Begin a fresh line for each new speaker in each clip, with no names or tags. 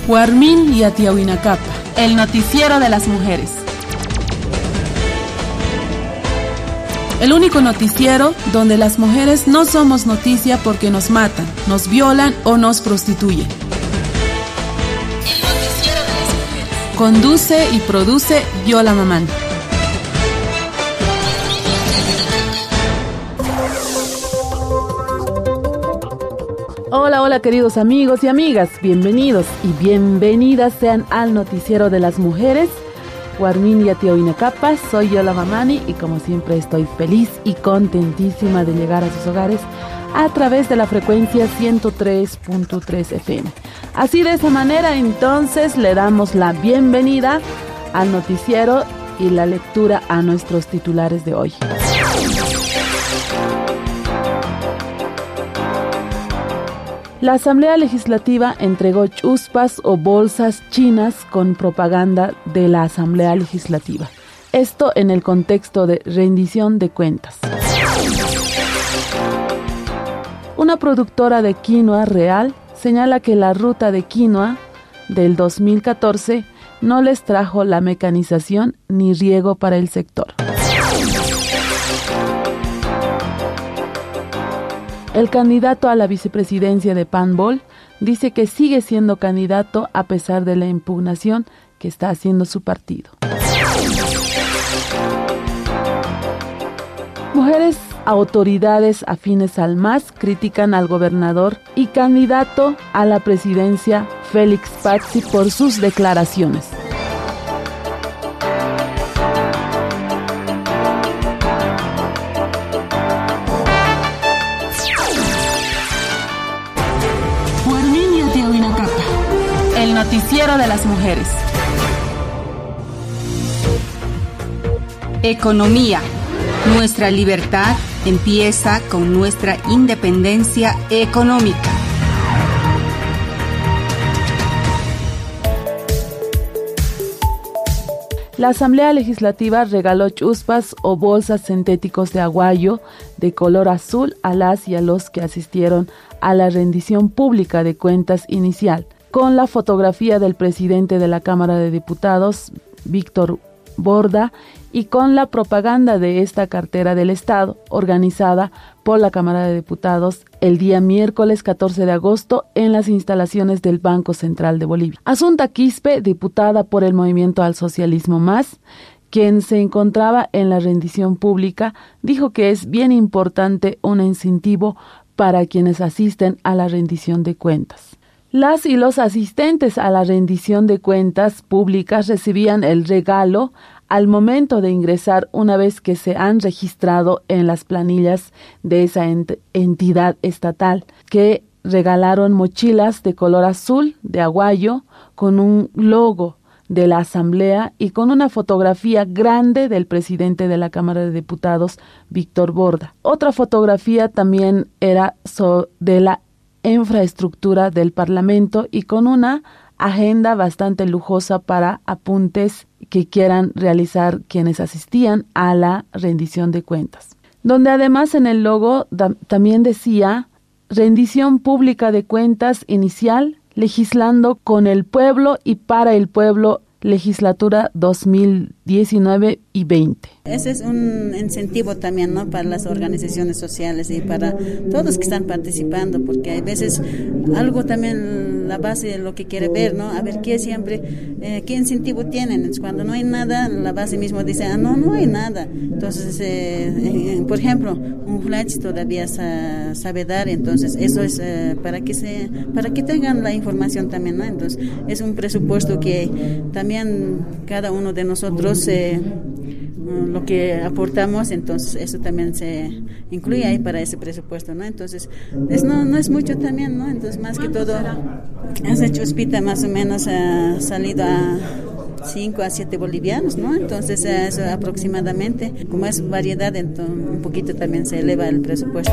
Huarmin Yatiawinacapa, el noticiero de las mujeres. El único noticiero donde las mujeres no somos noticia porque nos matan, nos violan o nos prostituyen. El noticiero de las mujeres. Conduce y produce Yola Mamán. Hola queridos amigos y amigas, bienvenidos y bienvenidas sean al noticiero de las mujeres. Huarmin Yatiawinacapa, soy Yola Mamani y como siempre estoy feliz y contentísima de llegar a sus hogares a través de la frecuencia 103.3 FM. Así de esa manera entonces le damos la bienvenida al noticiero y la lectura a nuestros titulares de hoy. La Asamblea Legislativa entregó chuspas o bolsas chinas con propaganda de la Asamblea Legislativa. Esto en el contexto de rendición de cuentas. Una productora de quinoa real señala que la ruta de quinoa del 2014 no les trajo la mecanización ni riego para el sector. El candidato a la vicepresidencia de Panbol dice que sigue siendo candidato a pesar de la impugnación que está haciendo su partido. Mujeres autoridades afines al MAS critican al gobernador y candidato a la presidencia Félix Pazzi por sus declaraciones. El noticiero de las mujeres. Economía. Nuestra libertad empieza con nuestra independencia económica. La Asamblea Legislativa regaló chuspas o bolsas sintéticos de aguayo de color azul a las y a los que asistieron a la rendición pública de cuentas inicial, con la fotografía del presidente de la Cámara de Diputados, Víctor Borda, y con la propaganda de esta cartera del Estado, organizada por la Cámara de Diputados el día miércoles 14 de agosto en las instalaciones del Banco Central de Bolivia. Asunta Quispe, diputada por el Movimiento al Socialismo Más, quien se encontraba en la rendición pública, dijo que es bien importante un incentivo para quienes asisten a la rendición de cuentas. Las y los asistentes a la rendición de cuentas públicas recibían el regalo al momento de ingresar una vez que se han registrado en las planillas de esa entidad estatal, que regalaron mochilas de color azul de aguayo con un logo de la Asamblea y con una fotografía grande del presidente de la Cámara de Diputados, Víctor Borda. Otra fotografía también era de la infraestructura del Parlamento y con una agenda bastante lujosa para apuntes que quieran realizar quienes asistían a la rendición de cuentas, donde además en el logo también decía rendición pública de cuentas inicial, legislando con el pueblo y para el pueblo, legislatura 2019 y 20.
Ese es un incentivo también, ¿no?, para las organizaciones sociales y para todos que están participando, porque hay veces algo también la base de lo que quiere ver, ¿no? A ver qué siempre, qué incentivo tienen. Entonces, cuando no hay nada, la base mismo dice, no hay nada. Entonces, por ejemplo, un flash todavía sabe dar, entonces eso es para que tengan la información también, ¿no? Entonces, es un presupuesto que también cada uno de nosotros lo que aportamos, entonces eso también se incluye ahí para ese presupuesto, ¿no? Entonces no es mucho también, ¿no? Entonces más que todo esa chuspita más o menos ha salido a 5 a 7 bolivianos, ¿no? Entonces eso aproximadamente, como es variedad, entonces un poquito también se eleva el presupuesto.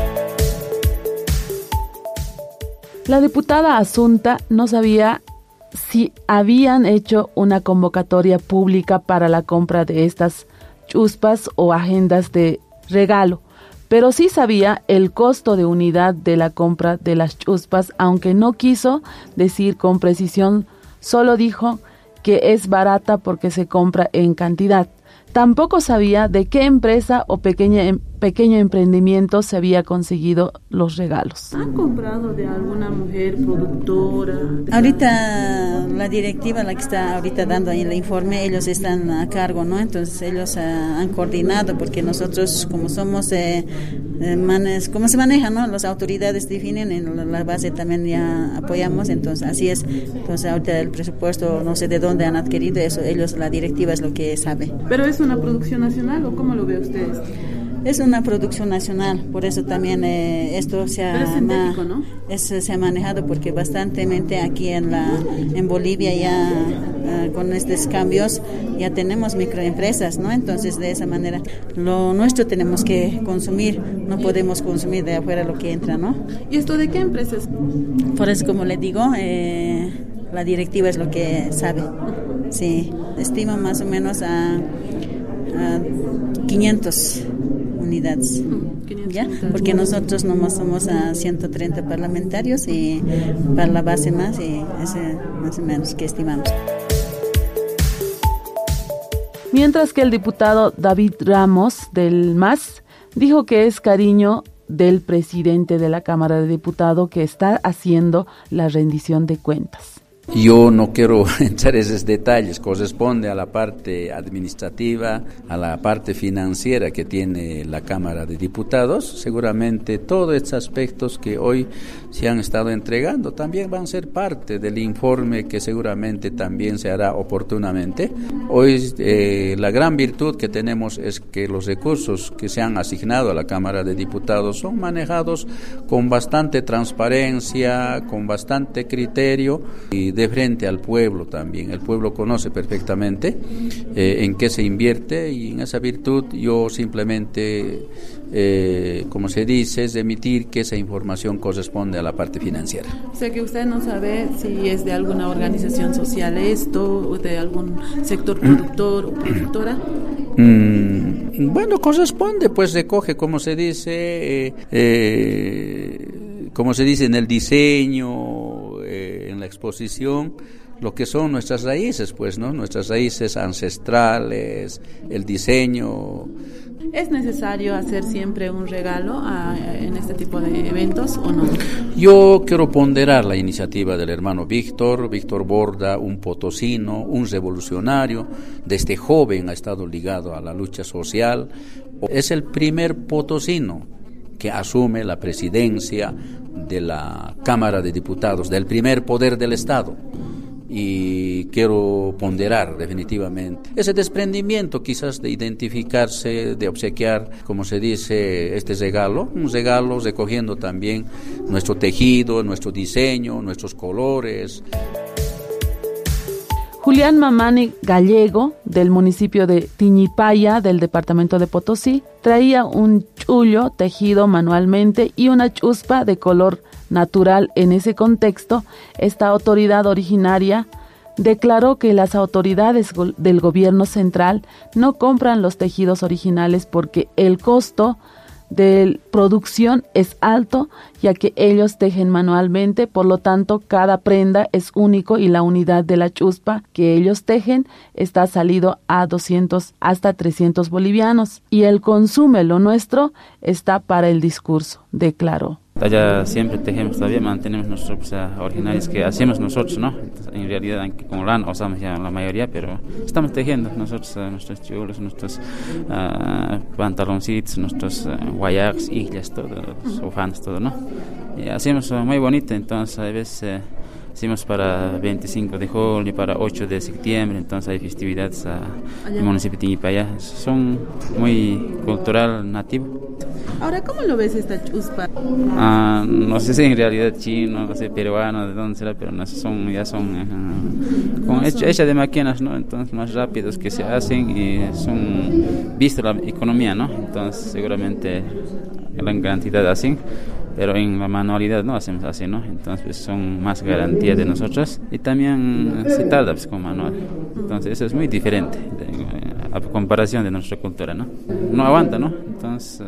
La diputada Asunta no sabía si habían hecho una convocatoria pública para la compra de estas chuspas o agendas de regalo, pero sí sabía el costo de unidad de la compra de las chuspas, aunque no quiso decir con precisión Solo dijo que es barata porque se compra en cantidad. Tampoco sabía de qué empresa o pequeño emprendimiento se había conseguido los regalos.
¿Han comprado de alguna mujer productora?
Ahorita la directiva, la que está ahorita dando ahí el informe, ellos están a cargo, ¿no? Entonces ellos han coordinado, porque nosotros como somos, cómo se maneja, ¿no? Las autoridades definen, en la base también ya apoyamos, entonces así es. Entonces ahorita el presupuesto, no sé de dónde han adquirido eso, ellos, la directiva es lo que sabe.
¿Pero es una producción nacional o cómo lo ve usted?
Es una producción nacional, por eso también esto se ha,
sintético, ¿no?
se ha manejado, porque bastantemente aquí en Bolivia ya con estos cambios ya tenemos microempresas, ¿no? Entonces de esa manera lo nuestro tenemos que consumir, no podemos consumir de afuera lo que entra, ¿no?
¿Y esto de qué empresas?
Por eso, como le digo, la directiva es lo que sabe. Sí, estimo más o menos a 500 unidades, ¿ya? Porque nosotros nomás somos a 130 parlamentarios y para la base más, y ese más o menos que estimamos.
Mientras que el diputado David Ramos del MAS dijo que es cariño del presidente de la Cámara de Diputados que está haciendo la rendición de cuentas.
Yo no quiero entrar en esos detalles, corresponde a la parte administrativa, a la parte financiera que tiene la Cámara de Diputados. Seguramente todos estos aspectos que hoy se han estado entregando también van a ser parte del informe que seguramente también se hará oportunamente. Hoy la gran virtud que tenemos es que los recursos que se han asignado a la Cámara de Diputados son manejados con bastante transparencia, con bastante criterio y de frente al pueblo también. El pueblo conoce perfectamente en qué se invierte, y en esa virtud yo simplemente, como se dice, es emitir que esa información corresponde a la parte financiera.
O sea que usted no sabe si es de alguna organización social esto, o de algún sector productor o productora.
Bueno, corresponde, pues recoge, como se dice en el diseño, en la exposición, lo que son nuestras raíces, pues, ¿no? Nuestras raíces ancestrales, el diseño.
¿Es necesario hacer siempre un regalo en este tipo de eventos o no?
Yo quiero ponderar la iniciativa del hermano Víctor Borda, un potosino, un revolucionario. Desde joven ha estado ligado a la lucha social. Es el primer potosino que asume la presidencia de la Cámara de Diputados, del primer poder del Estado. Y quiero ponderar definitivamente ese desprendimiento, quizás de identificarse, de obsequiar, como se dice, un regalo recogiendo también nuestro tejido, nuestro diseño, nuestros colores.
Julián Mamani Gallego, del municipio de Tiñipaya, del departamento de Potosí, traía un chullo tejido manualmente y una chuspa de color natural. En ese contexto, esta autoridad originaria declaró que las autoridades del gobierno central no compran los tejidos originales porque el costo de producción es alto, ya que ellos tejen manualmente, por lo tanto cada prenda es único y la unidad de la chuspa que ellos tejen está salido a 200 hasta 300 bolivianos y el consumo, lo nuestro, está para el discurso, declaró.
Allá siempre tejemos, todavía mantenemos nuestros originales que hacemos nosotros, ¿no? Entonces, en realidad, aunque como lana usamos ya la mayoría, pero estamos tejiendo nosotros nuestros chulos, nuestros pantaloncitos, nuestros guayacos, hijas, todo, los bufandas, todo, ¿no? Y hacemos muy bonito, entonces a veces hacemos para 25 de julio, para 8 de septiembre, entonces hay festividades en el municipio de Tiñipaya, son muy cultural, nativo.
Ahora, ¿cómo lo ves esta chuspa?
No sé si en realidad chino, no sé, peruano, de dónde será, pero son hechas de máquinas, ¿no? Entonces más rápidos que se hacen y son visto la economía, ¿no? Entonces seguramente gran cantidad así, pero en la manualidad no hacemos así, ¿no? Entonces pues, son más garantías de nosotros y también se tarda pues, con manual. Entonces eso es muy diferente. a comparación de nuestra cultura, ¿no? No aguanta, ¿no? Entonces,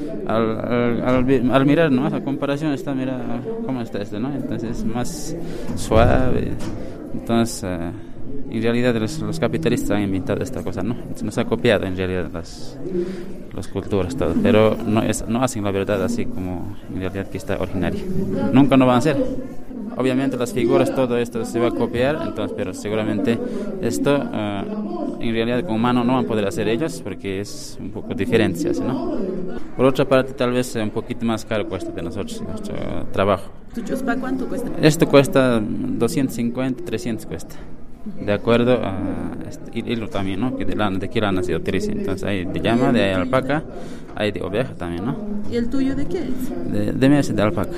al mirar, ¿no? A comparación está, mira cómo está esto, ¿no? Entonces es más suave. Entonces, en realidad los capitalistas han inventado esta cosa, ¿no? Nos ha copiado en realidad las culturas, todo, pero no hacen la verdad así como en realidad que está originaria. Nunca no van a hacer. Obviamente las figuras, todo esto se va a copiar, entonces, pero seguramente esto en realidad como humano no van a poder hacer ellos porque es un poco diferente, se hace, ¿no? Por otra parte, tal vez un poquito más caro cuesta de nosotros nuestro trabajo.
¿Tu chuspa cuánto cuesta?
Esto cuesta 250, 300 cuesta. De acuerdo a hilo también, ¿no? Que de qué lana se utiliza. Entonces hay de llama, de alpaca, hay de oveja también, ¿no?
¿Y el tuyo de qué es?
De mes de alpaca.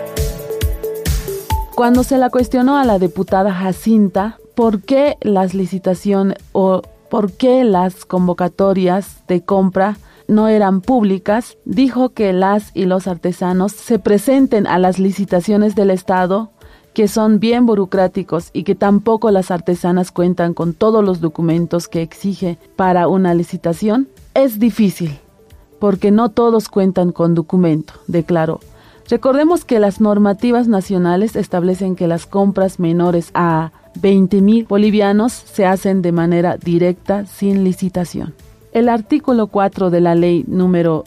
Cuando se la cuestionó a la diputada Jacinta por qué las licitaciones o por qué las convocatorias de compra no eran públicas, dijo que las y los artesanos se presenten a las licitaciones del Estado, que son bien burocráticos y que tampoco las artesanas cuentan con todos los documentos que exige para una licitación. Es difícil, porque no todos cuentan con documento, declaró. Recordemos que las normativas nacionales establecen que las compras menores a 20.000 bolivianos se hacen de manera directa sin licitación. El artículo 4 de la ley número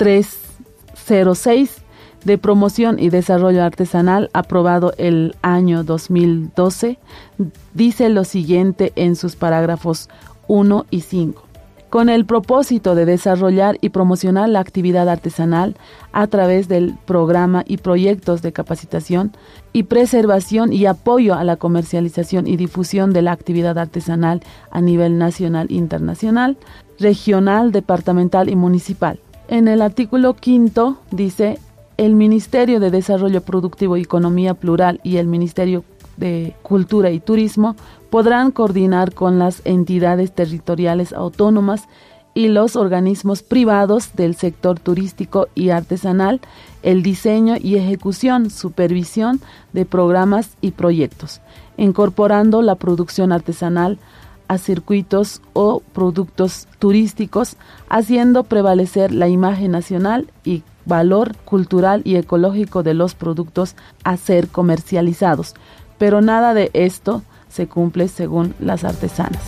306 de promoción y desarrollo artesanal, aprobado el año 2012, dice lo siguiente en sus parágrafos 1 y 5. Con el propósito de desarrollar y promocionar la actividad artesanal a través del programa y proyectos de capacitación y preservación y apoyo a la comercialización y difusión de la actividad artesanal a nivel nacional, internacional, regional, departamental y municipal. En el artículo 5 dice: el Ministerio de Desarrollo Productivo y Economía Plural y el Ministerio de Cultura y Turismo podrán coordinar con las entidades territoriales autónomas y los organismos privados del sector turístico y artesanal el diseño y ejecución, supervisión de programas y proyectos, incorporando la producción artesanal a circuitos o productos turísticos, haciendo prevalecer la imagen nacional y valor cultural y ecológico de los productos a ser comercializados. Pero nada de esto se cumple según las artesanas.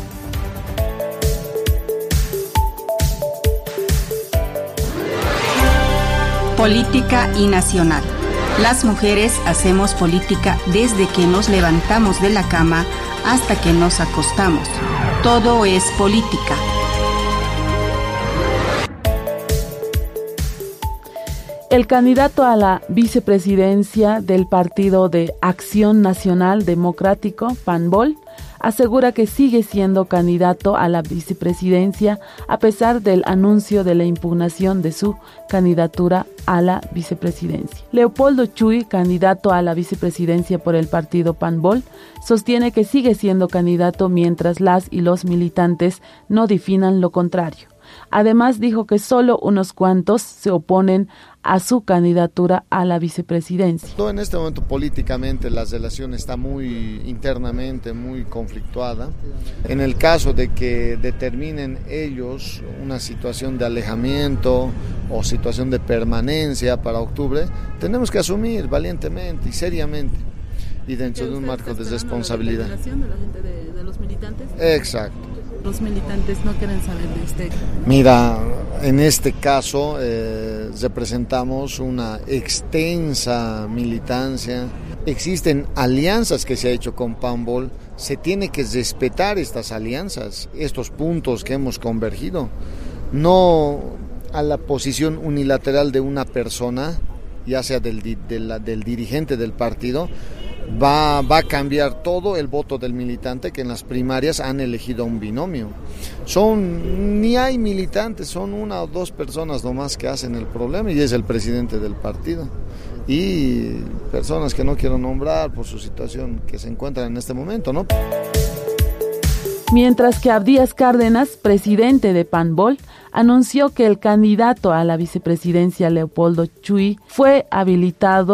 Política y nacional. Las mujeres hacemos política desde que nos levantamos de la cama hasta que nos acostamos. Todo es política.
El candidato a la vicepresidencia del Partido de Acción Nacional Democrático, PANBOL, asegura que sigue siendo candidato a la vicepresidencia a pesar del anuncio de la impugnación de su candidatura a la vicepresidencia. Leopoldo Chuy, candidato a la vicepresidencia por el partido PANBOL, sostiene que sigue siendo candidato mientras las y los militantes no definan lo contrario. Además, dijo que solo unos cuantos se oponen a su candidatura a la vicepresidencia.
En este momento políticamente la relación está muy internamente muy conflictuada. En el caso de que determinen ellos una situación de alejamiento o situación de permanencia para octubre, tenemos que asumir valientemente y seriamente y dentro de un marco de responsabilidad.
¿La determinación de la gente de los militantes?
Exacto.
Los militantes no quieren saber de usted.
Mira, en este caso representamos una extensa militancia. Existen alianzas que se ha hecho con PANBOL. Se tiene que respetar estas alianzas, estos puntos que hemos convergido. No a la posición unilateral de una persona, ya sea del dirigente del partido, va a cambiar todo el voto del militante que en las primarias han elegido un binomio. Ni hay militantes, son una o dos personas nomás que hacen el problema y es el presidente del partido. Y personas que no quiero nombrar por su situación que se encuentran en este momento, ¿no?
Mientras que Abdías Cárdenas, presidente de PANBOL, anunció que el candidato a la vicepresidencia Leopoldo Chuy fue habilitado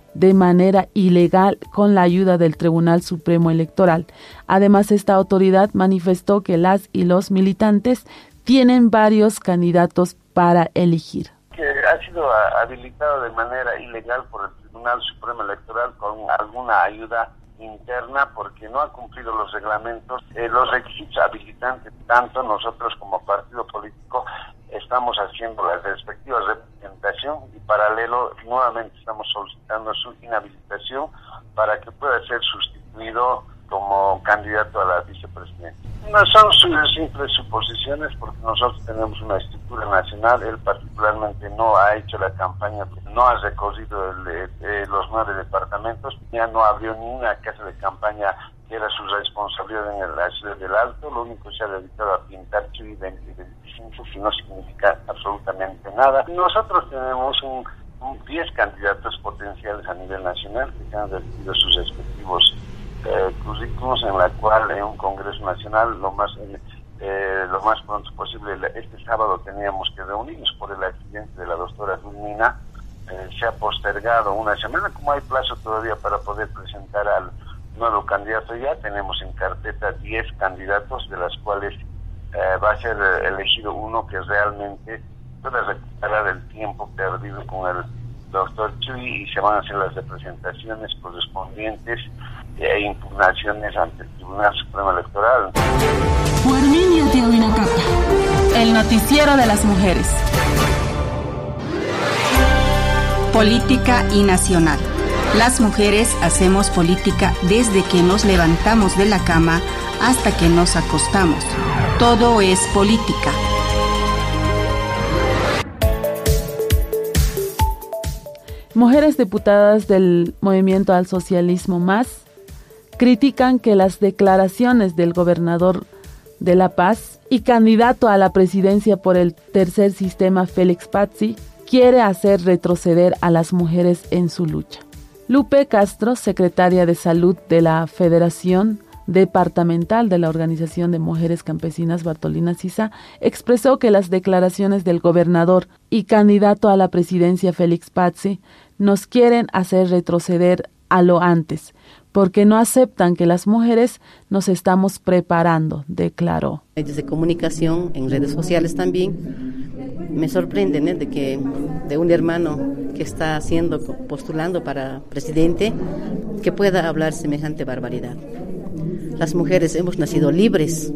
de manera ilegal con la ayuda del Tribunal Supremo Electoral. Además, esta autoridad manifestó que las y los militantes tienen varios candidatos para elegir.
Que ha sido habilitado de manera ilegal por el Tribunal Supremo Electoral con alguna ayuda interna porque no ha cumplido los reglamentos, los requisitos habilitantes. Tanto nosotros como partido político estamos haciendo la respectiva representación y paralelo nuevamente estamos solicitando su inhabilitación para que pueda ser sustituido como candidato a la vicepresidencia. No son simples suposiciones porque nosotros tenemos una estructura nacional, él particularmente no ha hecho la campaña, no ha recorrido los 9 departamentos, ya no abrió ni una casa de campaña que era su responsabilidad en la ciudad del Alto, lo único que se ha dedicado a pintar Chuy 2025 que no significa absolutamente nada. Nosotros tenemos 10 candidatos potenciales a nivel nacional que han recibido sus respectivos currículums, en la cual en un Congreso Nacional lo más pronto posible. Este sábado teníamos que reunirnos por el accidente de la doctora Zulmina. Se ha postergado una semana, como hay plazo todavía para poder presentar al nuevo candidato. Ya tenemos en carpeta 10 candidatos, de las cuales va a ser elegido uno que realmente pueda recuperar el tiempo perdido con el doctor Chuy, y se van a hacer las representaciones correspondientes e impugnaciones ante el Tribunal Supremo Electoral.
El noticiero de las mujeres. Política y nacional. Las mujeres hacemos política desde que nos levantamos de la cama hasta que nos acostamos. Todo es política.
Mujeres diputadas del Movimiento al Socialismo Más critican que las declaraciones del gobernador de La Paz y candidato a la presidencia por el tercer sistema, Félix Pazzi, quiere hacer retroceder a las mujeres en su lucha. Lupe Castro, secretaria de Salud de la Federación Departamental de la Organización de Mujeres Campesinas Bartolina Sisa, expresó que las declaraciones del gobernador y candidato a la presidencia, Félix Pazzi, nos quieren hacer retroceder a lo antes, porque no aceptan que las mujeres nos estamos preparando, declaró.
Medios de comunicación, en redes sociales también, me sorprenden de que de un hermano que está postulando para presidente, que pueda hablar semejante barbaridad. Las mujeres hemos nacido libres,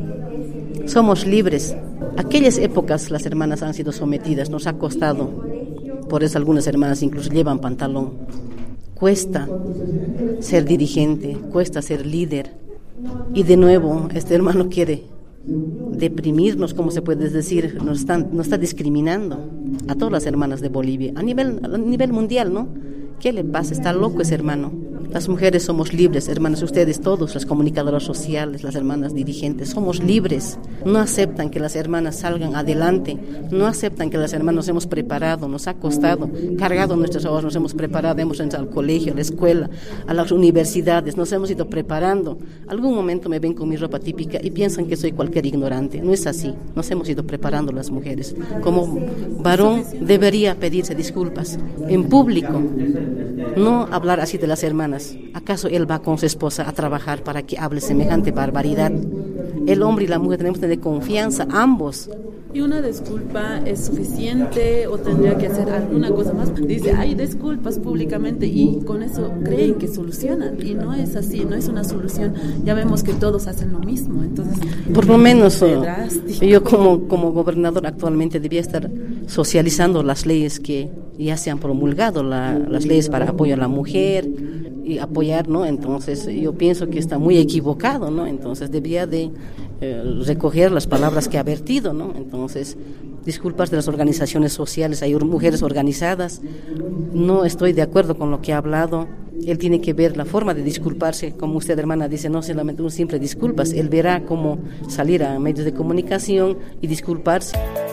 somos libres. Aquellas épocas las hermanas han sido sometidas, nos ha costado, por eso algunas hermanas incluso llevan pantalón. Cuesta ser dirigente, cuesta ser líder. Y de nuevo, este hermano quiere deprimirnos, como se puede decir, nos está discriminando a todas las hermanas de Bolivia, a nivel mundial, ¿no? ¿Qué le pasa? Está loco ese hermano. Las mujeres somos libres, hermanas, ustedes todos, las comunicadoras sociales, las hermanas dirigentes, somos libres. No aceptan que las hermanas salgan adelante, no aceptan que las hermanas nos hemos preparado, nos ha costado, cargado nuestros ahorros, nos hemos preparado, hemos entrado al colegio, a la escuela, a las universidades, nos hemos ido preparando. Algún momento me ven con mi ropa típica y piensan que soy cualquier ignorante. No es así, nos hemos ido preparando las mujeres. Como varón debería pedirse disculpas en público, no hablar así de las hermanas. ¿Acaso él va con su esposa a trabajar para que hable semejante barbaridad? El hombre y la mujer tenemos que tener confianza, ambos.
¿Y una disculpa es suficiente o tendría que hacer alguna cosa más? Dice, hay disculpas públicamente y con eso creen que solucionan. Y no es así, no es una solución. Ya vemos que todos hacen lo mismo. Entonces,
por lo menos yo como gobernador actualmente debía estar socializando las leyes que ya se han promulgado, las leyes para apoyo a la mujer y apoyar, ¿no? Entonces yo pienso que está muy equivocado, ¿no? Entonces debía de recoger las palabras que ha vertido, ¿no? Entonces, disculpas de las organizaciones sociales, hay mujeres organizadas, no estoy de acuerdo con lo que ha hablado. Él tiene que ver la forma de disculparse, como usted, hermana, dice, no solamente un simple disculpas, él verá cómo salir a medios de comunicación y disculparse.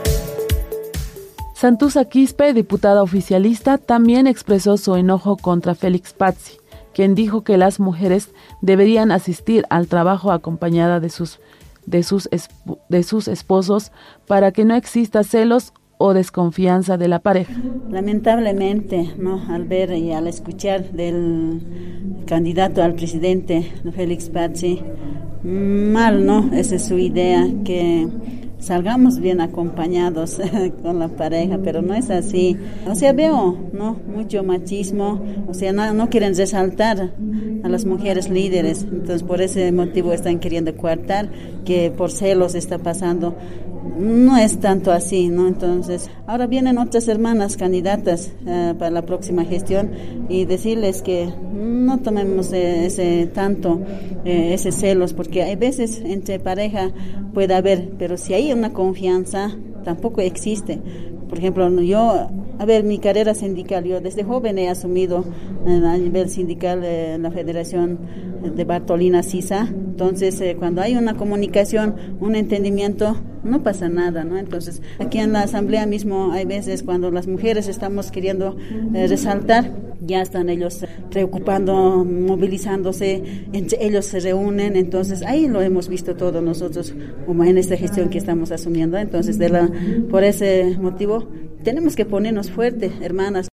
Santuza Quispe, diputada oficialista, también expresó su enojo contra Félix Pazzi, quien dijo que las mujeres deberían asistir al trabajo acompañada de sus esposos para que no exista celos o desconfianza de la pareja.
Lamentablemente, ¿no? Al ver y al escuchar del candidato al presidente, Félix Pazzi, mal, ¿no? Esa es su idea, que salgamos bien acompañados con la pareja, pero no es así. O sea, veo, ¿no? Mucho machismo, o sea, no quieren resaltar a las mujeres líderes, entonces por ese motivo están queriendo coartar, que por celos está pasando. No es tanto así, ¿no? Entonces, ahora vienen otras hermanas candidatas para la próxima gestión y decirles que no tomemos ese celos, porque hay veces entre pareja puede haber, pero si hay una confianza, tampoco existe. Por ejemplo, mi carrera sindical, yo desde joven he asumido a nivel sindical la Federación de Bartolina Sisa. Entonces, cuando hay una comunicación, un entendimiento, no pasa nada, ¿no? Entonces, aquí en la asamblea mismo hay veces cuando las mujeres estamos queriendo resaltar, ya están ellos preocupando, movilizándose, entre ellos se reúnen, entonces ahí lo hemos visto todos nosotros, como en esta gestión que estamos asumiendo. Entonces, por ese motivo, tenemos que ponernos fuertes, hermanas.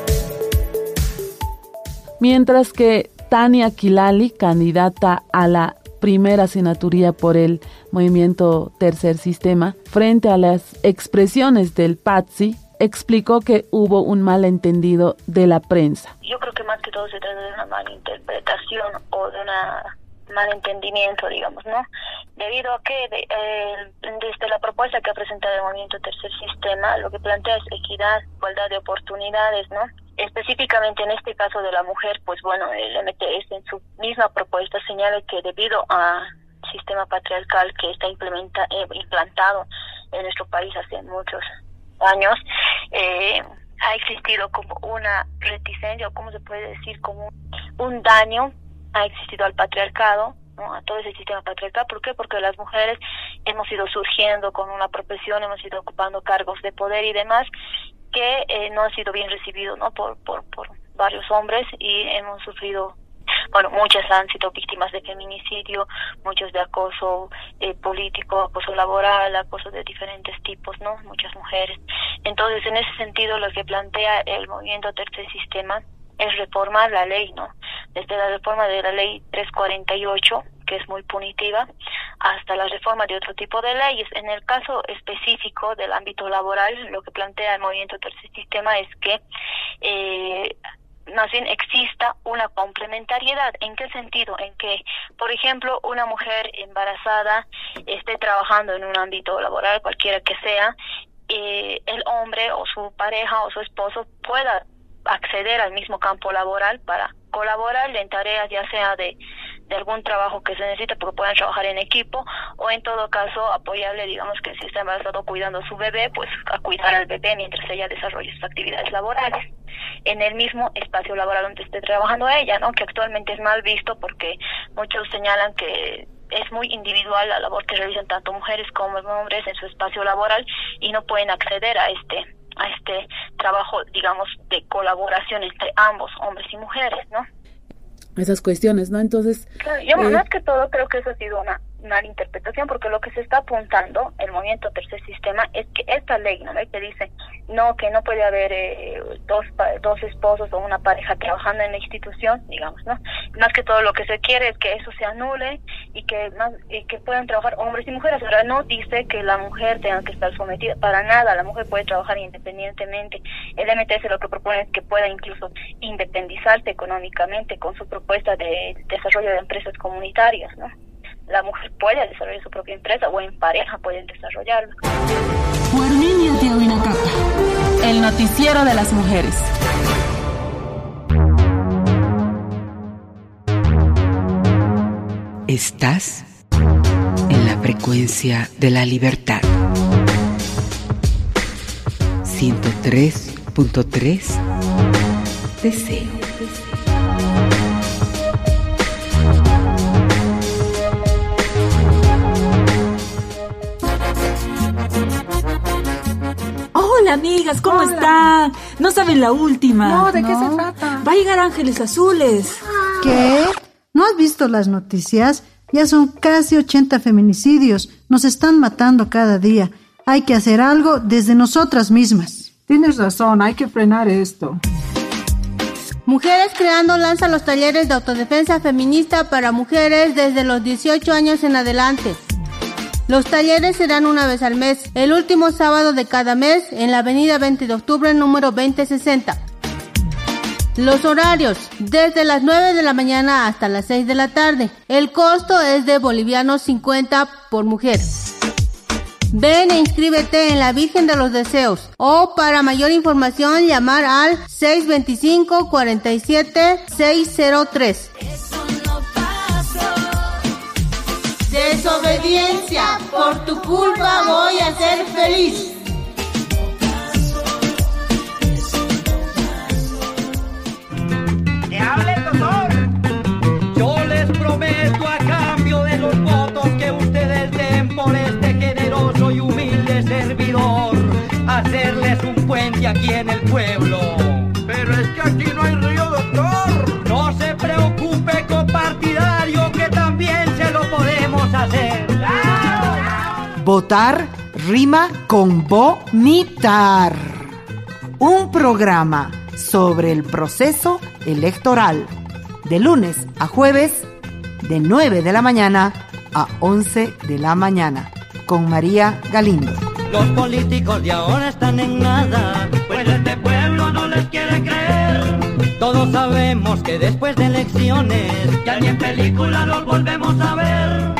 Mientras que Tania Kilali, candidata a la primera senaturía por el movimiento Tercer Sistema, frente a las expresiones del Pazzi, explicó que hubo un malentendido de la prensa.
Yo creo que más que todo se trata de una malinterpretación o de un malentendimiento, digamos, ¿no? Debido a que desde la propuesta que ha presentado el movimiento Tercer Sistema, lo que plantea es equidad, igualdad de oportunidades, ¿no? Específicamente en este caso de la mujer, pues bueno, el MTS en su misma propuesta señala que debido al sistema patriarcal que está implantado en nuestro país hace muchos años, ha existido como una reticencia, o como se puede decir, como un daño ha existido al patriarcado, ¿no? A todo ese sistema patriarcal. ¿Por qué? Porque las mujeres hemos ido surgiendo con una profesión, hemos ido ocupando cargos de poder y demás, que no ha sido bien recibido, ¿no? por varios hombres, y hemos sufrido, bueno, muchas han sido víctimas de feminicidio, muchos de acoso político, acoso laboral, acoso de diferentes tipos, ¿no? Muchas mujeres. Entonces, en ese sentido, lo que plantea el movimiento Tercer Sistema es reformar la ley, ¿no? Desde la reforma de la ley 348, que es muy punitiva, hasta la reforma de otro tipo de leyes. En el caso específico del ámbito laboral, lo que plantea el movimiento Tercer Sistema es que más bien exista una complementariedad. ¿En qué sentido? En que, por ejemplo, una mujer embarazada esté trabajando en un ámbito laboral, cualquiera que sea, el hombre o su pareja o su esposo pueda acceder al mismo campo laboral para colaborarle en tareas, ya sea de algún trabajo que se necesita, porque puedan trabajar en equipo, o en todo caso apoyarle, digamos que si está embarazado cuidando a su bebé, pues a cuidar al bebé mientras ella desarrolla sus actividades laborales en el mismo espacio laboral donde esté trabajando ella, ¿no? Que actualmente es mal visto porque muchos señalan que es muy individual la labor que realizan tanto mujeres como hombres en su espacio laboral y no pueden acceder a este trabajo, digamos, de colaboración entre ambos, hombres y mujeres, ¿no?
Esas cuestiones, ¿no? Entonces,
yo más que todo creo que eso ha sido una interpretación, porque lo que se está apuntando el movimiento Tercer Sistema es que esta ley, ¿no? Que dice que no puede haber dos esposos o una pareja trabajando en la institución, digamos, ¿no? Más que todo lo que se quiere es que eso se anule y que puedan trabajar hombres y mujeres. Ahora no dice que la mujer tenga que estar sometida para nada, la mujer puede trabajar independientemente. El MTS lo que propone es que pueda incluso independizarse económicamente con su propuesta de desarrollo de empresas comunitarias, ¿no? La mujer puede desarrollar su propia empresa o en pareja pueden desarrollarla.
El noticiero de las mujeres.
Estás en la frecuencia de la libertad. 103.3 Deseo.
Hola amigas, ¿cómo están? ¿No saben la última?
No, ¿de qué se trata?
Va a llegar Ángeles Azules.
¿Qué? ¿No has visto las noticias? Ya son casi 80 feminicidios. Nos están matando cada día. Hay que hacer algo desde nosotras mismas.
Tienes razón, hay que frenar esto.
Mujeres Creando lanza los talleres de autodefensa feminista para mujeres desde los 18 años en adelante. Los talleres serán una vez al mes, el último sábado de cada mes, en la avenida 20 de octubre, número 2060. Los horarios, desde las 9 de la mañana hasta las 6 de la tarde. El costo es de bolivianos 50 por mujer. Ven e inscríbete en la Virgen de los Deseos o para mayor información llamar al 625-47-603. Desobediencia, por tu culpa voy a ser feliz.
¡Que hable el doctor! Yo les prometo a cambio de los votos que ustedes den por este generoso y humilde servidor, hacerles un puente aquí en el pueblo. Pero es que aquí no hay río, doctor. No se preocupe, compartidario, que también se lo podemos hacer.
Votar rima con bonitar. Un programa sobre el proceso electoral, de lunes a jueves, de 9 de la mañana a 11 de la mañana, con María Galindo.
Los políticos de ahora están en nada, pues este pueblo no les quiere creer. Todos sabemos que después de elecciones ya ni en película los volvemos a ver.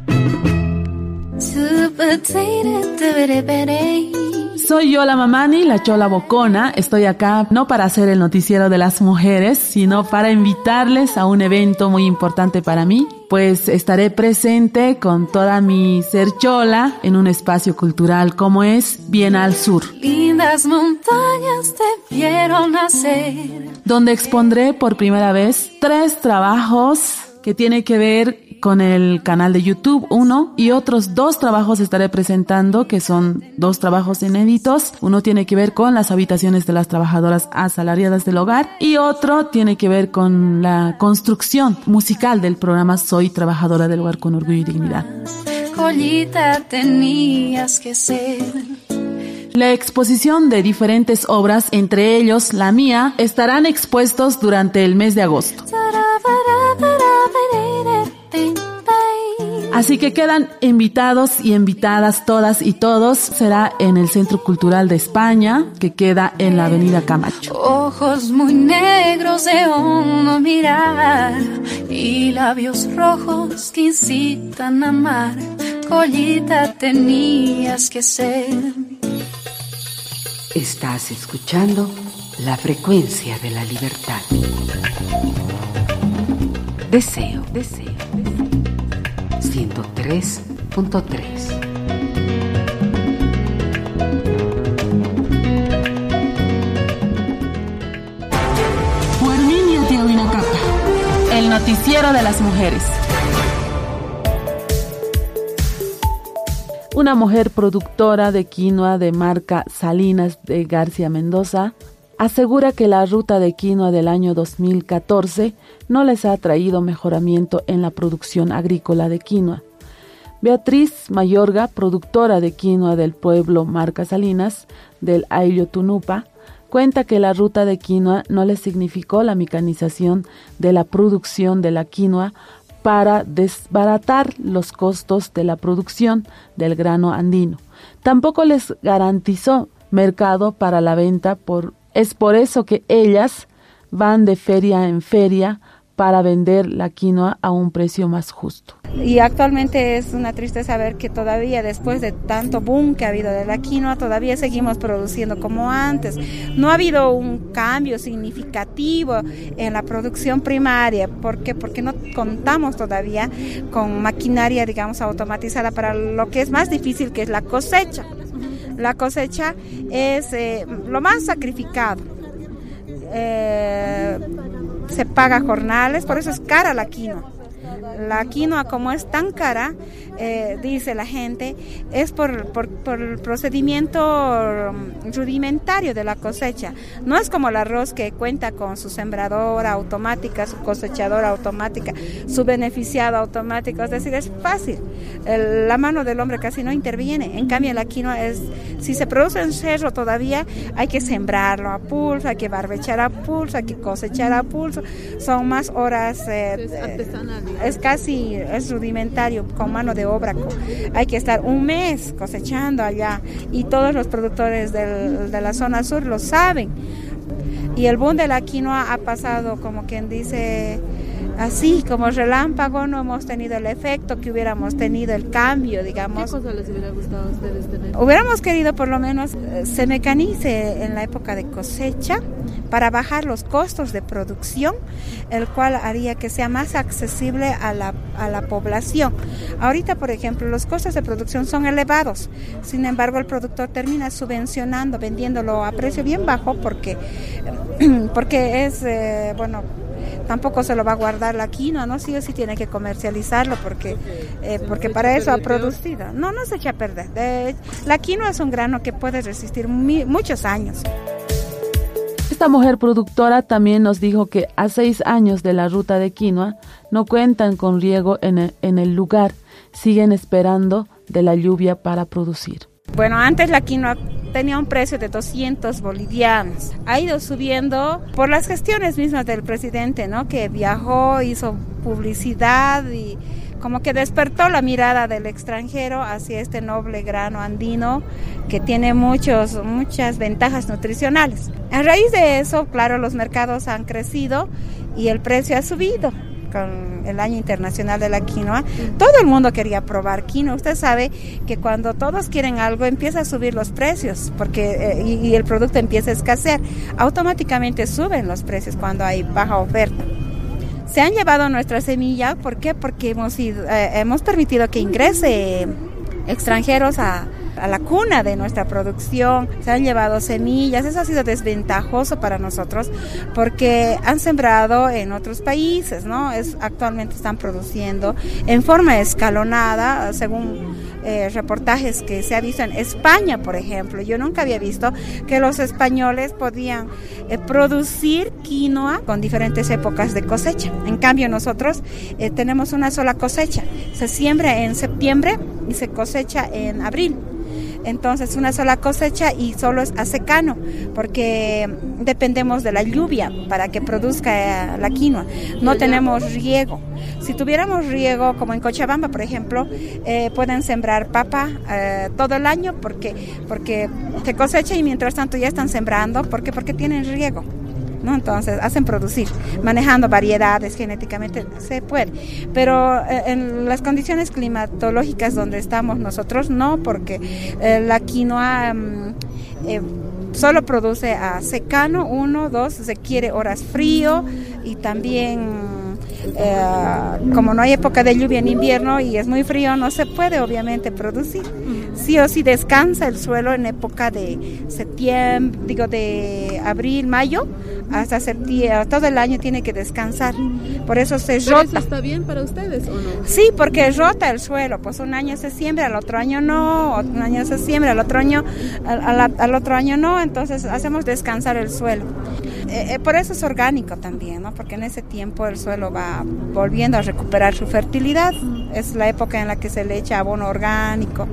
Soy yo, la Mamani, la Chola Bocona. Estoy acá no para hacer el noticiero de las mujeres, sino para invitarles a un evento muy importante para mí. Pues estaré presente con toda mi ser chola en un espacio cultural como es Bienal Sur.
Lindas montañas te vieron nacer,
donde expondré por primera vez 3 trabajos que tienen que ver con el canal de YouTube, uno, y otros 2 trabajos estaré presentando, que son 2 trabajos inéditos. Uno tiene que ver con las habitaciones de las trabajadoras asalariadas del hogar y otro tiene que ver con la construcción musical del programa Soy Trabajadora del Hogar con Orgullo y Dignidad.
Joyita tenías que ser.
La exposición de diferentes obras, entre ellos la mía, estarán expuestos durante el mes de agosto. Así que quedan invitados y invitadas todas y todos. Será en el Centro Cultural de España, que queda en la Avenida Camacho.
Ojos muy negros de hondo mirar y labios rojos que incitan a amar. Joyita tenías que ser.
Estás escuchando la frecuencia de la libertad. Deseo, deseo. 103.3.
Huerminio Tiahuinacapa, el noticiero de las mujeres. Una mujer productora de quinoa de marca Salinas de García Mendoza asegura que la ruta de quinoa del año 2014 no les ha traído mejoramiento en la producción agrícola de quinoa. Beatriz Mayorga, productora de quinoa del pueblo Marca Salinas, del Ayllo Tunupa, cuenta que la ruta de quinoa no les significó la mecanización de la producción de la quinoa para desbaratar los costos de la producción del grano andino. Tampoco les garantizó mercado para la venta. Es por eso que ellas van de feria en feria para vender la quinoa a un precio más justo.
Y actualmente es una tristeza ver que todavía, después de tanto boom que ha habido de la quinoa, todavía seguimos produciendo como antes. No ha habido un cambio significativo en la producción primaria. ¿Por qué? Porque no contamos todavía con maquinaria, digamos, automatizada para lo que es más difícil, que es la cosecha. La cosecha es lo más sacrificado. Se paga jornales, por eso es cara la quinoa. La quinoa, como es tan cara, dice la gente, es por el procedimiento rudimentario de la cosecha. No es como el arroz, que cuenta con su sembradora automática, su cosechadora automática, su beneficiado automático, es decir, es fácil. la mano del hombre casi no interviene. En cambio la quinoa si se produce en cerro todavía hay que sembrarlo a pulso, hay que barbechar a pulso, hay que cosechar a pulso, son más horas, es artesanal, es rudimentario, con mano de obra, hay que estar un mes cosechando allá, y todos los productores de la zona sur lo saben. Y el boom de la quinoa ha pasado, como quien dice, así como relámpago. No hemos tenido el efecto que hubiéramos tenido, el cambio, digamos.
¿Qué cosa les hubiera gustado a ustedes tener?
Hubiéramos querido por lo menos se mecanice en la época de cosecha para bajar los costos de producción, el cual haría que sea más accesible a la población. Ahorita, por ejemplo, los costos de producción son elevados, sin embargo el productor termina subvencionando, vendiéndolo a precio bien bajo porque es, tampoco se lo va a guardar la quinoa, ¿no? Sí o sí tiene que comercializarlo porque para eso ha producido. No se echa a perder. La quinoa es un grano que puede resistir muchos años.
Esta mujer productora también nos dijo que a 6 años de la ruta de quinoa no cuentan con riego en el lugar, siguen esperando de la lluvia para producir.
Bueno, antes la quinoa tenía un precio de 200 bolivianos. Ha ido subiendo por las gestiones mismas del presidente, ¿no? Que viajó, hizo publicidad y como que despertó la mirada del extranjero hacia este noble grano andino que tiene muchas ventajas nutricionales. A raíz de eso, claro, los mercados han crecido y el precio ha subido. Con el Año Internacional de la Quinoa, todo el mundo quería probar quinoa. Usted sabe que cuando todos quieren algo empieza a subir los precios porque y el producto empieza a escasear. Automáticamente suben los precios cuando hay baja oferta. Se han llevado nuestra semilla, ¿por qué? Porque hemos permitido que ingrese extranjeros a la cuna de nuestra producción, se han llevado semillas. Eso ha sido desventajoso para nosotros porque han sembrado en otros países, ¿no? Actualmente están produciendo en forma escalonada, según reportajes que se ha visto en España, por ejemplo. Yo nunca había visto que los españoles podían producir quinoa con diferentes épocas de cosecha. En cambio nosotros tenemos una sola cosecha, se siembra en septiembre y se cosecha en abril. Entonces una sola cosecha y solo es a secano porque dependemos de la lluvia para que produzca la quinoa. No tenemos riego. Si tuviéramos riego como en Cochabamba, por ejemplo, pueden sembrar papa todo el año porque se cosecha y mientras tanto ya están sembrando porque tienen riego, ¿no? Entonces hacen producir, manejando variedades genéticamente se puede, pero en las condiciones climatológicas donde estamos nosotros no, porque la quinoa solo produce a secano, 1, 2, se quiere horas frío y también como no hay época de lluvia en invierno y es muy frío, no se puede obviamente producir. Sí o sí descansa el suelo en época de septiembre, de abril, mayo, hasta septiembre, todo el año tiene que descansar. Por eso se rota.
¿Eso está bien para ustedes o no?
Sí, porque rota el suelo, pues un año se siembra, al otro año no, un año se siembra, al otro año no, entonces hacemos descansar el suelo. Por eso es orgánico también, ¿no? Porque en ese tiempo el suelo va volviendo a recuperar su fertilidad. Es la época en la que se le echa abono orgánico.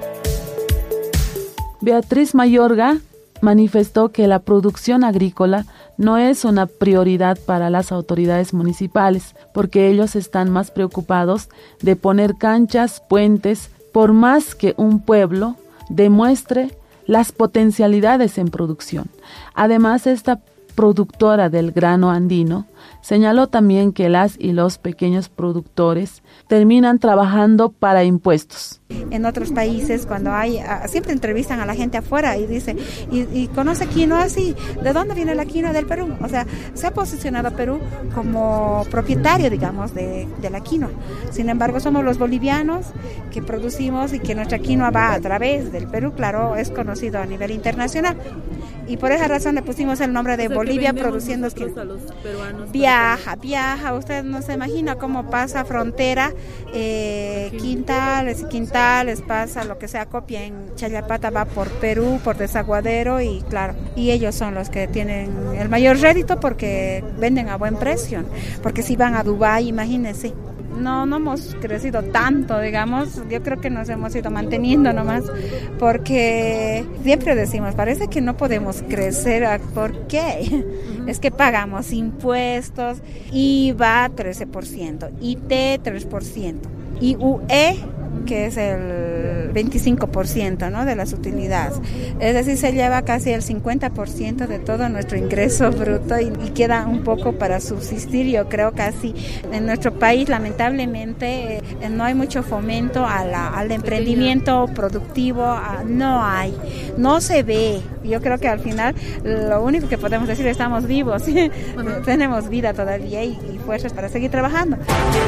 Beatriz Mayorga manifestó que la producción agrícola no es una prioridad para las autoridades municipales, porque ellos están más preocupados de poner canchas, puentes, por más que un pueblo demuestre las potencialidades en producción. Además, esta productora del grano andino señaló también que las y los pequeños productores terminan trabajando para impuestos.
En otros países, cuando siempre entrevistan a la gente afuera y dicen, y conoce quinoa así, ¿de dónde viene la quinoa? Del Perú. O sea, se ha posicionado Perú como propietario, digamos, de la quinoa. Sin embargo, somos los bolivianos que producimos y que nuestra quinoa va a través del Perú, claro, es conocido a nivel internacional. Y por esa razón le pusimos el nombre de Bolivia produciendo quinoa. Viaja, usted no se imagina cómo pasa frontera, quintales, pasa lo que sea copia en Chayapata, va por Perú, por Desaguadero y claro, y ellos son los que tienen el mayor rédito porque venden a buen precio, porque si van a Dubái, imagínense. no hemos crecido tanto, digamos. Yo creo que nos hemos ido manteniendo nomás, porque siempre decimos, parece que no podemos crecer. ¿Por qué? Es que pagamos impuestos, IVA 13%, IT 3%, IUE, que es el 25%, ¿no?, de las utilidades. Es decir, se lleva casi el 50% de todo nuestro ingreso bruto y queda un poco para subsistir. Yo creo que así en nuestro país, lamentablemente, no hay mucho fomento al emprendimiento productivo. No se ve. Yo creo que al final lo único que podemos decir es que estamos vivos, tenemos vida todavía y fuerzas para seguir trabajando.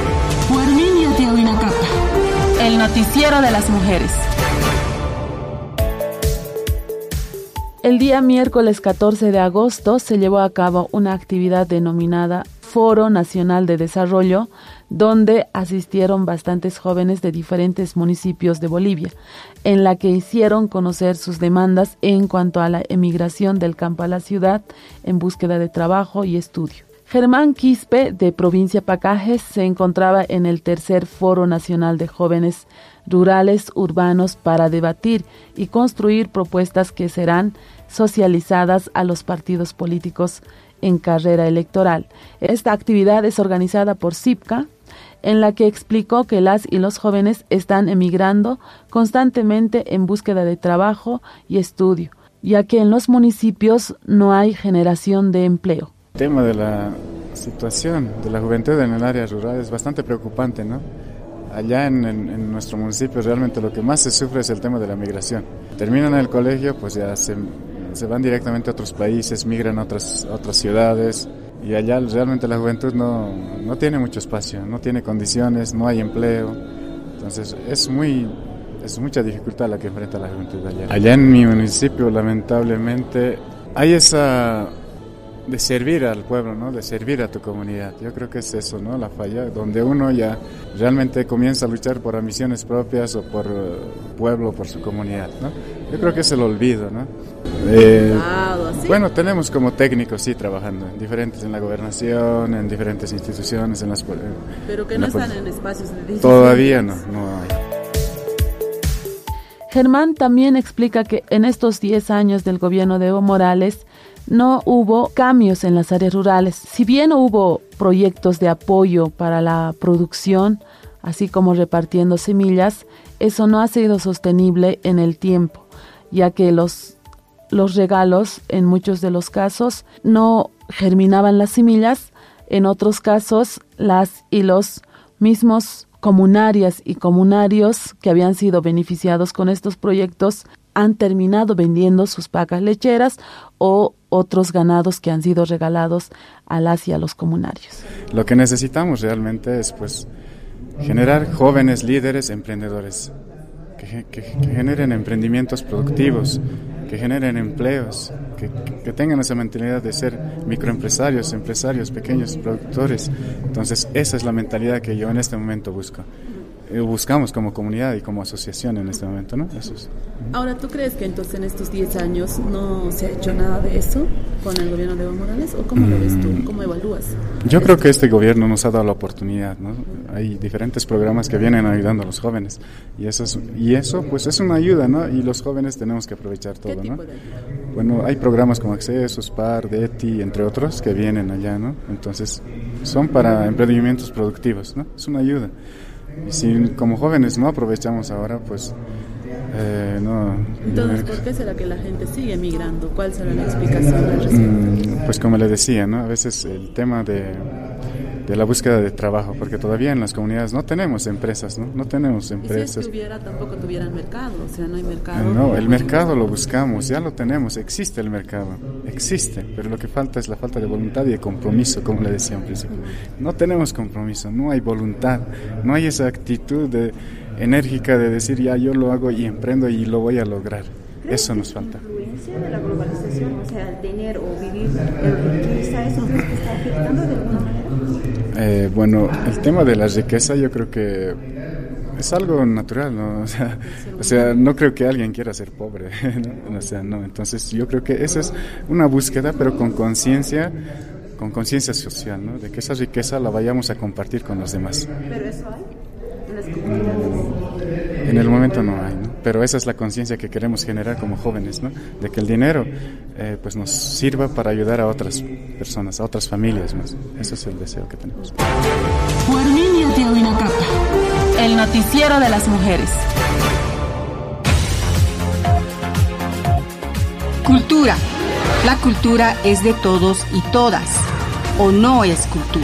El noticiero de las mujeres. El día miércoles 14 de agosto se llevó a cabo una actividad denominada Foro Nacional de Desarrollo, donde asistieron bastantes jóvenes de diferentes municipios de Bolivia, en la que hicieron conocer sus demandas en cuanto a la emigración del campo a la ciudad en búsqueda de trabajo y estudio. Germán Quispe, de Provincia Pacajes, se encontraba en el tercer Foro Nacional de Jóvenes Rurales Urbanos para debatir y construir propuestas que serán socializadas a los partidos políticos en carrera electoral. Esta actividad es organizada por CIPCA, en la que explicó que las y los jóvenes están emigrando constantemente en búsqueda de trabajo y estudio, ya que en los municipios no hay generación de empleo.
El tema de la situación de la juventud en el área rural es bastante preocupante, ¿no? Allá en nuestro municipio realmente lo que más se sufre es el tema de la migración. Terminan el colegio, pues ya se van directamente a otros países, migran a otras ciudades, y allá realmente la juventud no tiene mucho espacio, no tiene condiciones, no hay empleo. Entonces es mucha dificultad la que enfrenta la juventud allá. Allá en mi municipio, lamentablemente, hay esa de servir al pueblo, ¿no? De servir a tu comunidad. Yo creo que es eso, ¿no? La falla, donde uno ya realmente comienza a luchar por ambiciones propias o por pueblo, por su comunidad, ¿no? Yo creo que es el olvido, ¿no? Bueno, tenemos como técnicos, sí, trabajando en la gobernación, en diferentes instituciones, en las...
Pero que no están en espacios de decisión.
Todavía no hay.
Germán también explica que en estos 10 años del gobierno de Evo Morales no hubo cambios en las áreas rurales. Si bien hubo proyectos de apoyo para la producción, así como repartiendo semillas, eso no ha sido sostenible en el tiempo, ya que los regalos en muchos de los casos no germinaban las semillas. En otros casos, las y los mismos comunarias y comunarios que habían sido beneficiados con estos proyectos han terminado vendiendo sus vacas lecheras o otros ganados que han sido regalados a las y a los comunarios.
Lo que necesitamos realmente es generar jóvenes líderes emprendedores que generen emprendimientos productivos, que generen empleos, que tengan esa mentalidad de ser microempresarios, empresarios, pequeños productores. Entonces esa es la mentalidad que yo en este momento buscamos como comunidad y como asociación en este momento, ¿no? Eso es.
Ahora, ¿tú crees que entonces en estos 10 años no se ha hecho nada de eso con el gobierno de Evo Morales? ¿O cómo lo ves tú? ¿Cómo evalúas?
Yo creo que este gobierno nos ha dado la oportunidad, ¿no? Hay diferentes programas que vienen ayudando a los jóvenes y eso pues es una ayuda, ¿no? Y los jóvenes tenemos que aprovechar todo, ¿no? ¿Qué tipo de ayuda? Bueno, hay programas como Accesos, PAR, DETI, entre otros, que vienen allá, ¿no? Entonces son para emprendimientos productivos, ¿no? Es una ayuda. Y si como jóvenes no aprovechamos ahora, pues no.
Entonces, ¿por qué será que la gente sigue migrando? ¿Cuál será la explicación?
Pues como le decía, ¿no? A veces el tema de la búsqueda de trabajo, porque todavía en las comunidades no tenemos empresas, ¿no? No tenemos empresas.
Y si estuviera, tampoco tuvieran mercado, o sea, no hay mercado.
No, el mercado lo buscamos, ya lo tenemos, existe el mercado, existe, pero lo que falta es la falta de voluntad y de compromiso, como le decía al principio. No tenemos compromiso, no hay voluntad, no hay esa actitud enérgica de decir, ya yo lo hago y emprendo y lo voy a lograr. Eso nos falta.
¿La influencia de la globalización, o sea, el tener o vivir en riqueza, eso nos está afectando de alguna manera?
Bueno, el tema de la riqueza yo creo que es algo natural, ¿no? O sea, no creo que alguien quiera ser pobre, ¿no? O sea, no. Entonces yo creo que esa es una búsqueda, pero con conciencia con conciencia social, ¿no? De que esa riqueza la vayamos a compartir con los demás.
¿Pero eso hay en las comunidades?
En el momento no hay, ¿no? Pero esa es la conciencia que queremos generar como jóvenes, ¿no? De que el dinero pues nos sirva para ayudar a otras personas, a otras familias más. Ese es el deseo que tenemos.
El noticiero de las mujeres.
Cultura. La cultura es de todos y todas, o no es cultura.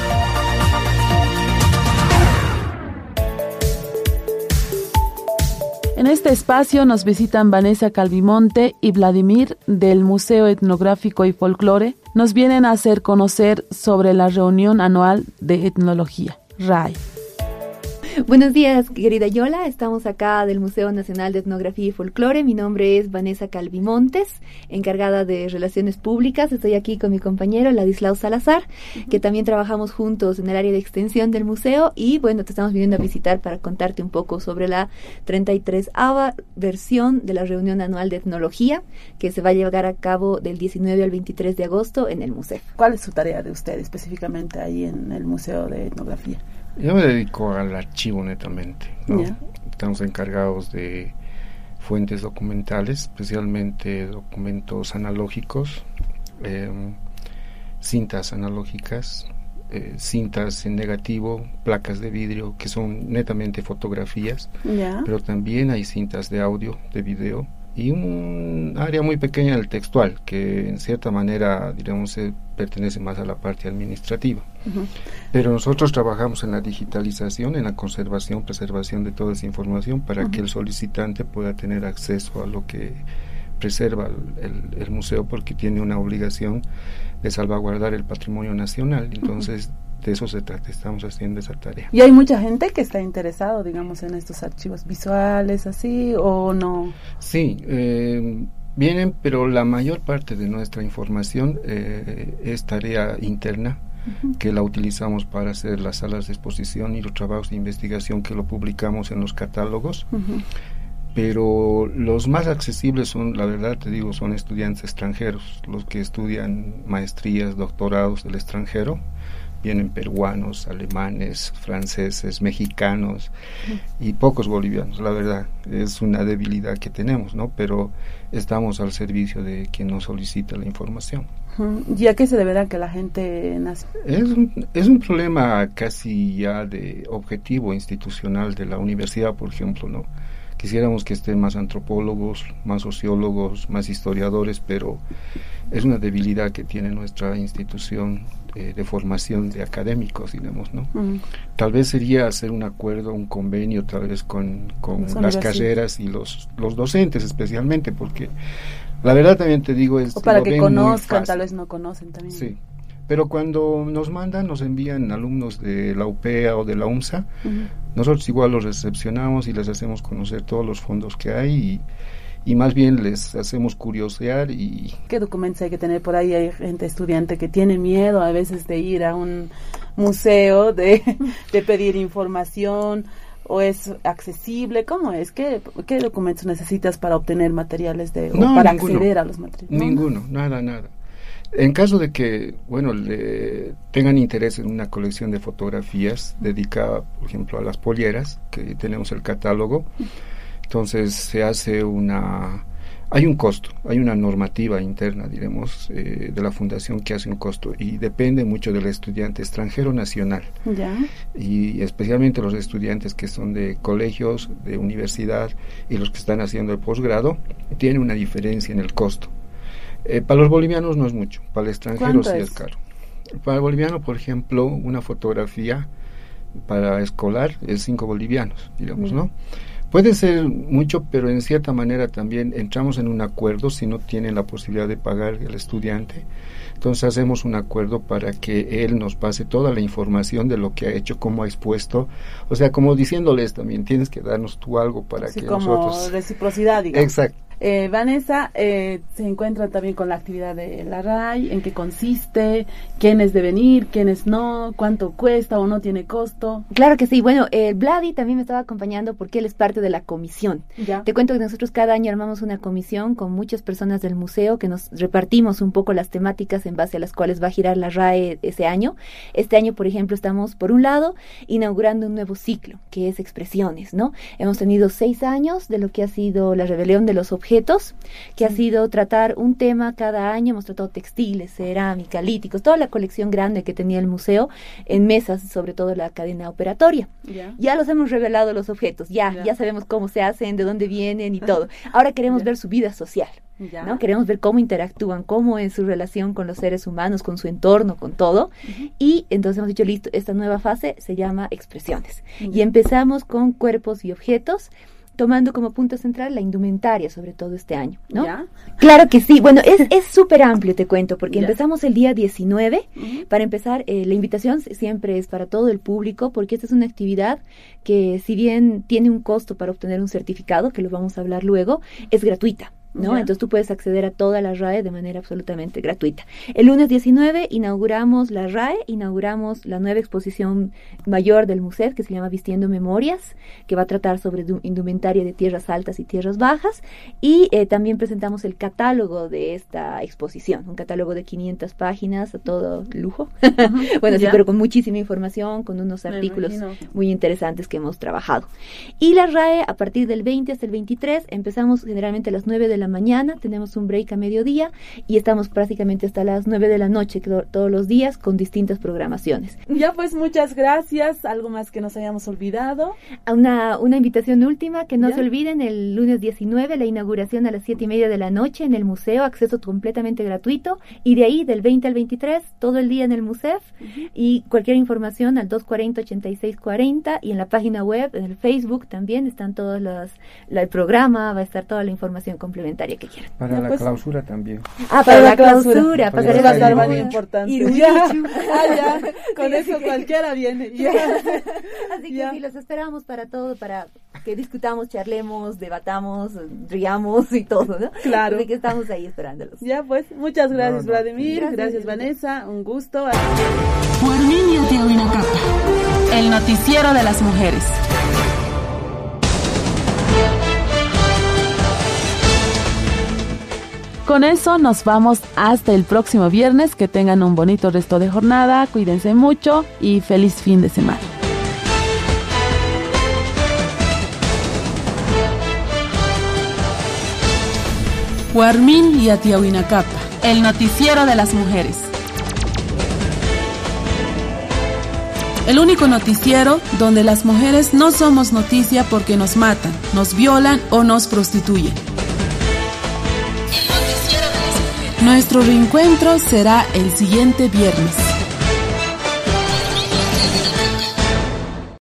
En este espacio nos visitan Vanessa Calvimonte y Vladimir del Museo Etnográfico y Folclore. Nos vienen a hacer conocer sobre la reunión anual de etnología, RAE.
Buenos días, querida Yola. Estamos acá del Museo Nacional de Etnografía y Folclore. Mi nombre es Vanessa Calvimontes, encargada de Relaciones Públicas. Estoy aquí con mi compañero Ladislao Salazar, que también trabajamos juntos en el área de extensión del museo. Y bueno, te estamos viniendo a visitar para contarte un poco sobre la 33ª versión de la reunión anual de etnología, que se va a llevar a cabo del 19 al 23 de agosto en el museo.
¿Cuál es su tarea de usted específicamente ahí en el Museo de Etnografía?
Yo me dedico al archivo netamente, ¿no?
Yeah.
Estamos encargados de fuentes documentales, especialmente documentos analógicos, cintas analógicas, cintas en negativo, placas de vidrio, que son netamente fotografías,
Yeah.
pero también hay cintas de audio, de video, y un área muy pequeña del textual, que en cierta manera, diríamos, pertenece más a la parte administrativa.
Uh-huh.
Pero nosotros trabajamos en la digitalización, en la conservación, preservación de toda esa información para
Uh-huh.
que el solicitante pueda tener acceso a lo que preserva el museo, porque tiene una obligación de salvaguardar el patrimonio nacional. Entonces, de eso se trata, estamos haciendo esa tarea.
¿Y hay mucha gente que está interesado, digamos, en estos archivos visuales, así, o no?
Sí, vienen, pero la mayor parte de nuestra información es tarea interna,
Uh-huh.
que la utilizamos para hacer las salas de exposición y los trabajos de investigación que lo publicamos en los catálogos.
Uh-huh.
Pero los más accesibles son, la verdad te digo, son estudiantes extranjeros, los que estudian maestrías, doctorados del extranjero. Vienen peruanos, alemanes, franceses, mexicanos y pocos bolivianos. La verdad, es una debilidad que tenemos, ¿no? Pero estamos al servicio de quien nos solicita la información.
¿Y a qué se deberá que la gente nace?
Es un problema casi ya de objetivo institucional de la universidad, por ejemplo, ¿no? Quisiéramos que estén más antropólogos, más sociólogos, más historiadores, pero es una debilidad que tiene nuestra institución de formación de académicos, digamos, ¿no? Tal vez sería hacer un acuerdo, un convenio, tal vez con las carreras y los docentes especialmente, porque la verdad también te digo es...
O para que conozcan, tal vez no conocen también.
Sí. Pero cuando nos mandan, nos envían alumnos de la UPEA o de la UMSA, uh-huh. Nosotros igual los recepcionamos y les hacemos conocer todos los fondos que hay y más bien les hacemos curiosear. Y
¿qué documentos hay que tener por ahí? Hay gente estudiante que tiene miedo a veces de ir a un museo, de pedir información, o es accesible. ¿Cómo es? ¿Qué documentos necesitas para obtener materiales o para acceder a los materiales?
Ninguno, nada. En caso de que, bueno, tengan interés en una colección de fotografías dedicada, por ejemplo, a las polleras, que tenemos el catálogo, entonces se hace hay un costo, hay una normativa interna, diremos, de la fundación que hace un costo y depende mucho del estudiante extranjero nacional.
Ya.
Y especialmente los estudiantes que son de colegios, de universidad y los que están haciendo el posgrado, tiene una diferencia en el costo. Para los bolivianos no es mucho, para el extranjero sí es caro. Para el boliviano, por ejemplo, una fotografía para escolar es 5 bolivianos, digamos, ¿no? Puede ser mucho, pero en cierta manera también entramos en un acuerdo si no tiene la posibilidad de pagar el estudiante. Entonces hacemos un acuerdo para que él nos pase toda la información de lo que ha hecho, cómo ha expuesto, o sea, como diciéndoles también, tienes que darnos tú algo para
sí,
que
como
nosotros...
reciprocidad, digamos.
Exacto.
Vanessa, se encuentra también con la actividad de la RAI, en qué consiste, quiénes deben ir, quiénes no, cuánto cuesta o no tiene costo.
Claro que sí, bueno, Vladi también me estaba acompañando porque él es parte de la comisión. ¿Ya? Te cuento que nosotros cada año armamos una comisión con muchas personas del museo que nos repartimos un poco las temáticas en base a las cuales va a girar la RAE ese año. Este año, por ejemplo, estamos, por un lado, inaugurando un nuevo ciclo, que es expresiones, ¿no? Hemos tenido 6 años de lo que ha sido la rebelión de los objetos, que ha sido tratar un tema cada año. Hemos tratado textiles, cerámica, líticos, toda la colección grande que tenía el museo en mesas, sobre todo la cadena operatoria. Ya los hemos revelado los objetos, ya sabemos cómo se hacen, de dónde vienen y todo. Ahora queremos ver su vida social, ¿no? Queremos ver cómo interactúan, cómo es su relación con los seres humanos, con su entorno, con todo. Y entonces hemos dicho, listo, esta nueva fase se llama expresiones. Y empezamos con cuerpos y objetos, tomando como punto central la indumentaria, sobre todo este año, ¿no? ¿Ya? Claro que sí. Bueno, es súper amplio, te cuento, porque empezamos el día 19. Para empezar, la invitación siempre es para todo el público, porque esta es una actividad que, si bien tiene un costo para obtener un certificado, que lo vamos a hablar luego, es gratuita, ¿no? Entonces tú puedes acceder a toda la RAE de manera absolutamente gratuita. El lunes 19 inauguramos la RAE, inauguramos la nueva exposición mayor del museo, que se llama Vistiendo Memorias, que va a tratar sobre indumentaria de tierras altas y tierras bajas, y también presentamos el catálogo de esta exposición, un catálogo de 500 páginas a todo lujo. Bueno, sí, pero con muchísima información, con unos artículos muy interesantes que hemos trabajado. Y la RAE, a partir del 20 hasta el 23, empezamos generalmente a las 9 de la mañana, tenemos un break a mediodía y estamos prácticamente hasta las 9 de la noche todos los días con distintas programaciones.
Ya, pues muchas gracias. ¿Algo más que nos hayamos olvidado?
Una invitación última, que no se olviden, el lunes 19 la inauguración a las 7:30 de la noche en el museo, acceso completamente gratuito, y de ahí del 20 al 23 todo el día en el museo. Y cualquier información al 240-8640, y en la página web, en el Facebook también están todos el programa, va a estar toda la información complementaria que quieran.
Para la clausura también.
Para la clausura.
Va a estar muy importante. Con eso cualquiera viene.
Así que sí, los esperamos para todo, para que discutamos, charlemos, debatamos, riamos y todo, ¿no?
Claro.
Así que estamos ahí esperándolos.
Ya, pues, muchas gracias, Vladimir. Gracias, Vanessa. Un gusto.
El noticiero de las mujeres.
Con eso nos vamos hasta el próximo viernes. Que tengan un bonito resto de jornada, cuídense mucho y feliz fin de semana.
Huarmín y Atiahuinacapa, el noticiero de las mujeres. El único noticiero donde las mujeres no somos noticia porque nos matan, nos violan o nos prostituyen. Nuestro reencuentro será el siguiente viernes.